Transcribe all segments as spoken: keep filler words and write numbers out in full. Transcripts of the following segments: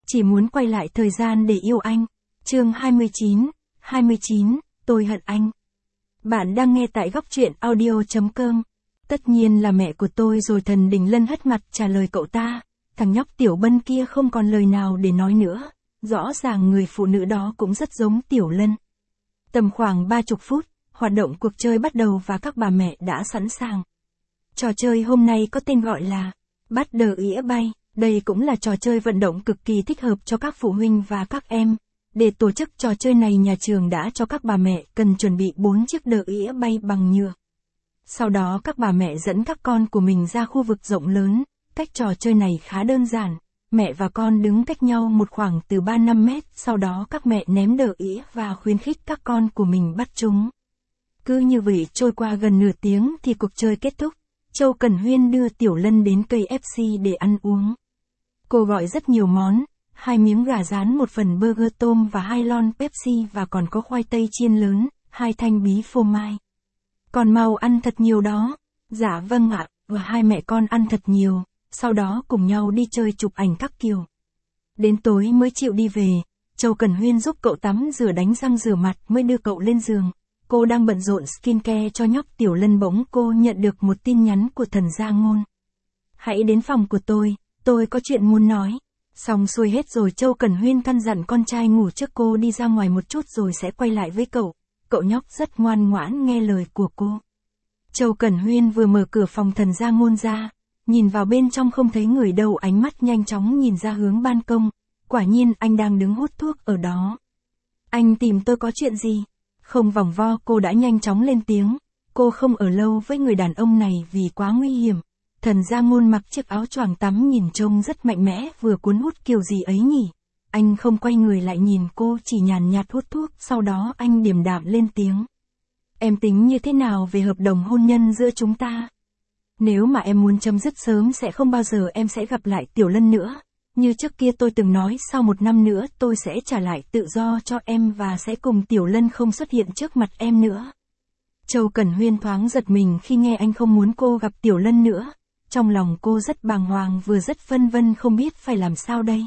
chỉ muốn quay lại thời gian để yêu anh. Chương hai mươi chín, hai mươi chín, tôi hận anh. Bạn đang nghe tại góc truyện audio chấm com. Tất nhiên là mẹ của tôi rồi. Thần Đình Lân hất mặt trả lời cậu ta. Thằng nhóc Tiểu Bân kia không còn lời nào để nói nữa. Rõ ràng người phụ nữ đó cũng rất giống Tiểu Lân. Tầm khoảng ba mươi phút, hoạt động cuộc chơi bắt đầu và các bà mẹ đã sẵn sàng. Trò chơi hôm nay có tên gọi là Bắt đờ ỉa bay. Đây cũng là trò chơi vận động cực kỳ thích hợp cho các phụ huynh và các em. Để tổ chức trò chơi này, nhà trường đã cho các bà mẹ cần chuẩn bị bốn chiếc đờ ỉa bay bằng nhựa. Sau đó các bà mẹ dẫn các con của mình ra khu vực rộng lớn. Cách trò chơi này khá đơn giản. Mẹ và con đứng cách nhau một khoảng từ ba đến năm mét, sau đó các mẹ ném đờ ỉa và khuyến khích các con của mình bắt chúng. Cứ như vậy trôi qua gần nửa tiếng thì cuộc chơi kết thúc. Châu Cần Huyên đưa Tiểu Lân đến ca ép xê để ăn uống. Cô gọi rất nhiều món, hai miếng gà rán, một phần burger tôm và hai lon Pepsi, và còn có khoai tây chiên lớn, hai thanh bí phô mai. Còn mau ăn thật nhiều đó. Dạ vâng ạ, và hai mẹ con ăn thật nhiều, sau đó cùng nhau đi chơi chụp ảnh các kiểu. Đến tối mới chịu đi về, Châu Cần Huyên giúp cậu tắm rửa đánh răng rửa mặt mới đưa cậu lên giường. Cô đang bận rộn skincare cho nhóc Tiểu Lân, bỗng cô nhận được một tin nhắn của Thần Gia Ngôn. Hãy đến phòng của tôi, tôi có chuyện muốn nói. Xong xuôi hết rồi, Châu Cần Huyên căn dặn con trai ngủ trước, cô đi ra ngoài một chút rồi sẽ quay lại với cậu. Cậu nhóc rất ngoan ngoãn nghe lời của cô. Châu Cần Huyên vừa mở cửa phòng Thần Gia Ngôn ra, nhìn vào bên trong không thấy người đâu, ánh mắt nhanh chóng nhìn ra hướng ban công. Quả nhiên anh đang đứng hút thuốc ở đó. Anh tìm tôi có chuyện gì? Không vòng vo, cô đã nhanh chóng lên tiếng. Cô không ở lâu với người đàn ông này vì quá nguy hiểm. Thần Gia Ngôn mặc chiếc áo choàng tắm nhìn trông rất mạnh mẽ, vừa cuốn hút kiểu gì ấy nhỉ. Anh không quay người lại nhìn cô, chỉ nhàn nhạt hút thuốc, sau đó anh điềm đạm lên tiếng. Em tính như thế nào về hợp đồng hôn nhân giữa chúng ta? Nếu mà em muốn chấm dứt sớm sẽ không bao giờ em sẽ gặp lại Tiểu Lân nữa. Như trước kia tôi từng nói, sau một năm nữa tôi sẽ trả lại tự do cho em và sẽ cùng Tiểu Lân không xuất hiện trước mặt em nữa. Châu Cần Huyên thoáng giật mình khi nghe anh không muốn cô gặp Tiểu Lân nữa. Trong lòng cô rất bàng hoàng, vừa rất phân vân không biết phải làm sao đây.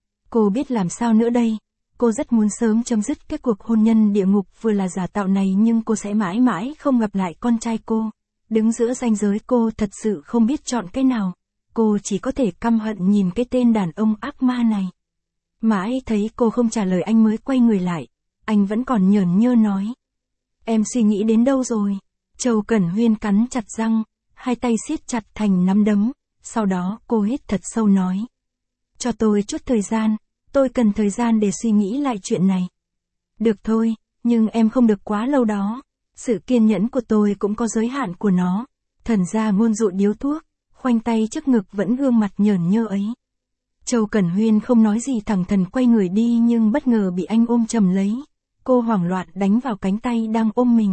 Cô biết làm sao nữa đây. Cô rất muốn sớm chấm dứt cái cuộc hôn nhân địa ngục vừa là giả tạo này, nhưng cô sẽ mãi mãi không gặp lại con trai cô. Đứng giữa ranh giới, cô thật sự không biết chọn cái nào. Cô chỉ có thể căm hận nhìn cái tên đàn ông ác ma này. Mãi thấy cô không trả lời anh mới quay người lại. Anh vẫn còn nhởn nhơ nói. Em suy nghĩ đến đâu rồi? Châu Cần Huyên cắn chặt răng, hai tay siết chặt thành nắm đấm. Sau đó cô hít thật sâu nói. Cho tôi chút thời gian, tôi cần thời gian để suy nghĩ lại chuyện này. Được thôi, nhưng em không được quá lâu đó. Sự kiên nhẫn của tôi cũng có giới hạn của nó. Thần Gia Ngôn dụi điếu thuốc, khoanh tay trước ngực, vẫn gương mặt nhởn nhơ ấy. Châu Cần Huyên không nói gì, thẳng thắn quay người đi, nhưng bất ngờ bị anh ôm chầm lấy. Cô hoảng loạn đánh vào cánh tay đang ôm mình.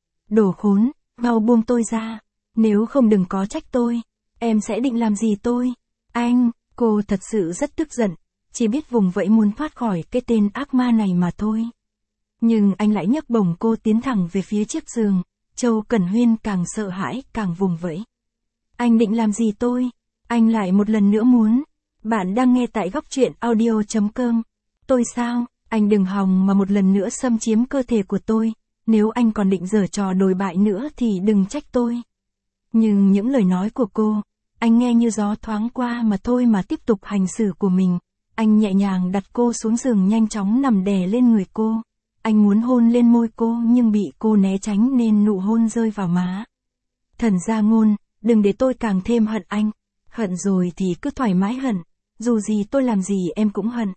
Đồ khốn, mau buông tôi ra. Nếu không đừng có trách tôi. Em sẽ định làm gì tôi? Anh, cô thật sự rất tức giận. Chỉ biết vùng vẫy muốn thoát khỏi cái tên ác ma này mà thôi. Nhưng anh lại nhấc bổng cô tiến thẳng về phía chiếc giường. Châu Cần Huyên càng sợ hãi càng vùng vẫy. Anh định làm gì tôi? Anh lại một lần nữa muốn. Bạn đang nghe tại góc truyện audio chấm com. Tôi sao? Anh đừng hòng mà một lần nữa xâm chiếm cơ thể của tôi. Nếu anh còn định giở trò đồi bại nữa thì đừng trách tôi. Nhưng những lời nói của cô, anh nghe như gió thoáng qua mà thôi mà tiếp tục hành xử của mình. Anh nhẹ nhàng đặt cô xuống giường, nhanh chóng nằm đè lên người cô. Anh muốn hôn lên môi cô nhưng bị cô né tránh nên nụ hôn rơi vào má. Thần Gia Ngôn, đừng để tôi càng thêm hận anh. Hận rồi thì cứ thoải mái hận. Dù gì tôi làm gì em cũng hận.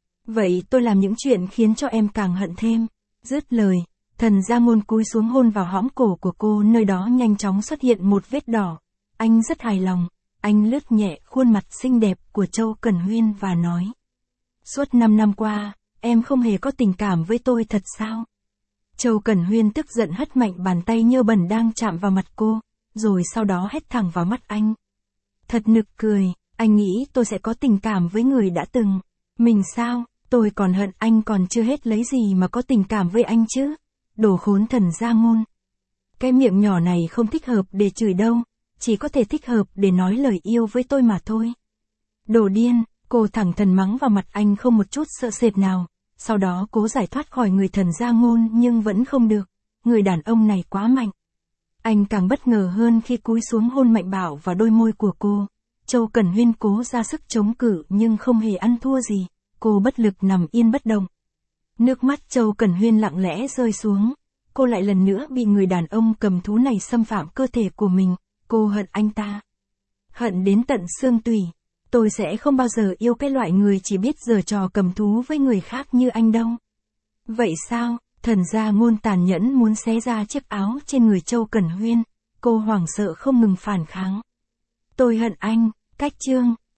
Vậy tôi làm những chuyện khiến cho em càng hận thêm. Dứt lời, Thần Gia Ngôn cúi xuống hôn vào hõm cổ của cô, nơi đó nhanh chóng xuất hiện một vết đỏ. Anh rất hài lòng. Anh lướt nhẹ khuôn mặt xinh đẹp của Châu Cần Huyên và nói. Suốt năm năm qua, em không hề có tình cảm với tôi thật sao? Châu Cần Huyên tức giận hất mạnh bàn tay nhơ bẩn đang chạm vào mặt cô, rồi sau đó hét thẳng vào mắt anh. Thật nực cười, anh nghĩ tôi sẽ có tình cảm với người đã từng. Mình sao, tôi còn hận anh còn chưa hết lấy gì mà có tình cảm với anh chứ? Đồ khốn Thần Gia Ngôn. Cái miệng nhỏ này không thích hợp để chửi đâu, chỉ có thể thích hợp để nói lời yêu với tôi mà thôi. Đồ điên, Cô thẳng thắn mắng vào mặt anh không một chút sợ sệt nào, sau đó cố giải thoát khỏi người thần gia ngôn nhưng vẫn không được, người đàn ông này quá mạnh. Anh càng bất ngờ hơn khi cúi xuống hôn mạnh bạo vào đôi môi của cô. Châu Cẩn Huyên cố ra sức chống cự nhưng không hề ăn thua gì, cô bất lực nằm yên bất động. Nước mắt Châu Cẩn Huyên lặng lẽ rơi xuống, cô lại lần nữa bị người đàn ông cầm thú này xâm phạm cơ thể của mình, cô hận anh ta. Hận đến tận xương tủy, tôi sẽ không bao giờ yêu cái loại người chỉ biết giở trò cầm thú với người khác như anh đâu. Vậy sao, thần gia ngôn tàn nhẫn muốn xé ra chiếc áo trên người Châu Cẩn Huyên, cô hoảng sợ không ngừng phản kháng. Tôi hận anh, cách chương.